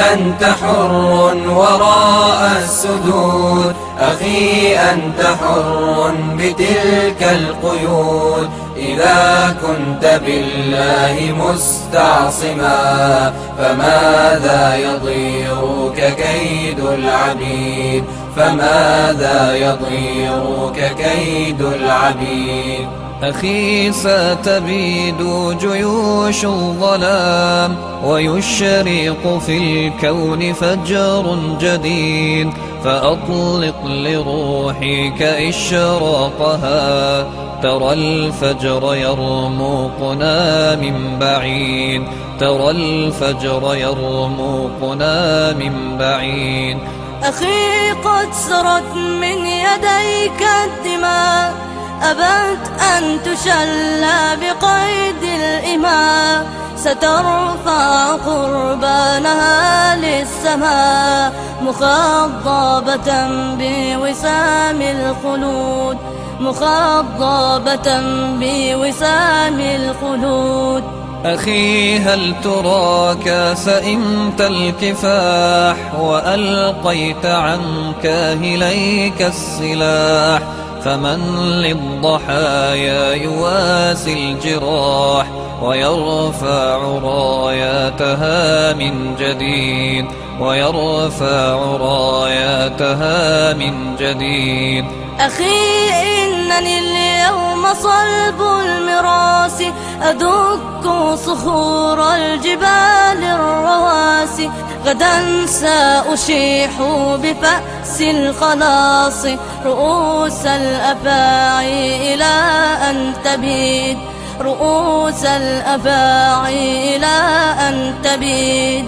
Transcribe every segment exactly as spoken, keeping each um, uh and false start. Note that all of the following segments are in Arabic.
أنت حر وراء السدود، أخي أنت حر بتلك القيود. إذا كنت بالله مستعصما فماذا يضيرك كيد العبيد، فماذا يضيرك كيد العبيد. أخي ستبيد جيوش الظلام ويشرق في الكون فجر جديد، فأطلق لروحك إشراقها. ترى الفجر يرمقنا من بعيد، ترى الفجر يرمقنا من بعيد. أخي قد سرت من يديك الدماء، أبت أن تشلى بقيد الإماء. سترفع قربانها للسماء مخضبة بوسام الخلود، مخضبة بوسام الخلود. أخي هل تراك سئمت الكفاح وألقيت عن كاهليك السلاح؟ فمن للضحايا يواسي الجراح ويرفع راياتها من جديد، ويرفع راياتها من جديد. أخي إنني اليوم صلب المراس، أدك صخور الجبال الرواسي. غدا سأشيح بفأس الخلاص رؤوس الأفاعي إلى أن تبيد، رؤوس الأفاعي إلى أن تبيد.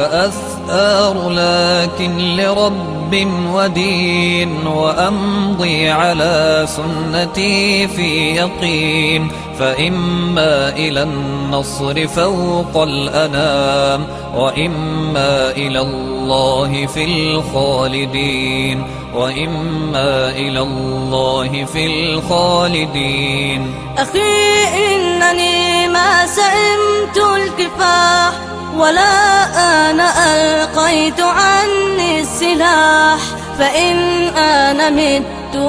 سأثأر لكن لرب ودين، وأمضي على سنتي في يقين. فإما إلى النصر فوق الأنام، وإما إلى الله في الخالدين، وإما إلى الله في الخالدين. أخي إنني ما سئمت الكفاح، ولا أنا ألقيت عني السلاح. فإن أنا مت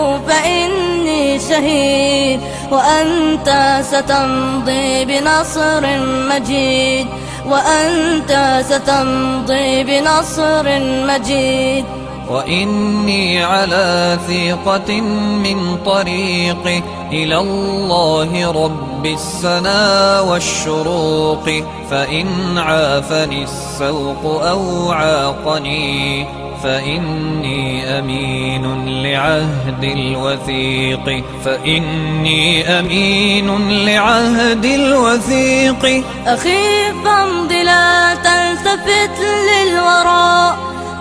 فإني شهيد، وأنت ستمضي بنصر مجيد، وأنت ستمضي بنصر مجيد. وإني على ثقة من طريقي إلى الله رب السنا والشروق. فإن عافني السوق أو عاقني فإني أمين لعهد الوثيق، فإني أمين لعهد الوثيق. أخي فامض لا تلتفت للوراء،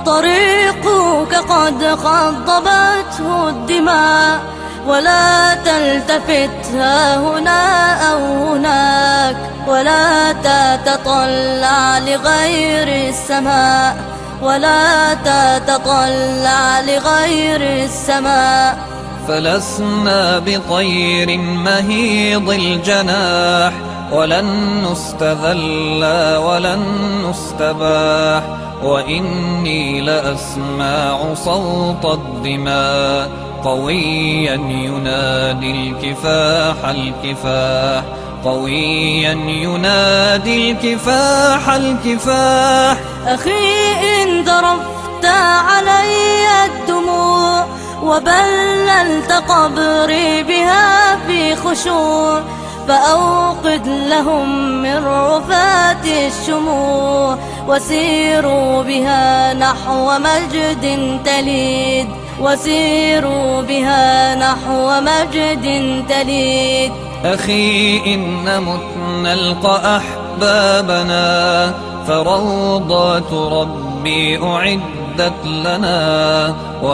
طريقك قد خضبته الدماء. ولا تلتفت ها هنا أو هناك، ولا تتطلع لغير السماء، ولا تتطلع لغير السماء. فلسنا بطير مهيض الجناح، ولن نستذل ولن نستباح. وإني لأسمع صوت الدماء قويا ينادي الكفاح الكفاح، قويا ينادي الكفاح الكفاح. أخي إن ذرفت علي الدموع وبللت قبري بها في خشوع، فأوقد لهم من رفات الشموع، وسيروا بها نحو مجد تليد، وسيروا بها نحو مجد تليد. أخي إن مت نلقى أحبابنا، فروضات ربي أعدت لنا،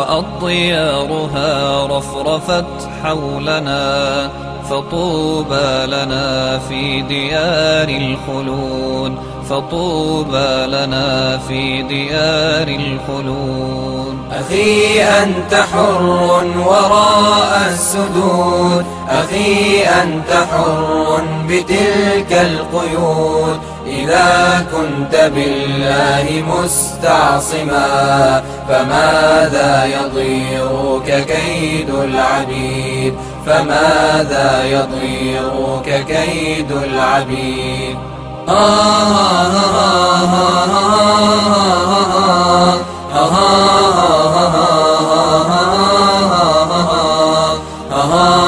وأطيارها رفرفت حولنا. فطوبى لنا في ديار الخلود، فطوبى لنا في ديار الخلود. أخي أنت حر وراء السدود، أخي أنت حر بتلك القيود. إذا كنت بالله مستعصما فماذا يضيرك كيد العبيد، فماذا يضيرك كيد العبيد. آه آه آه آه آه آه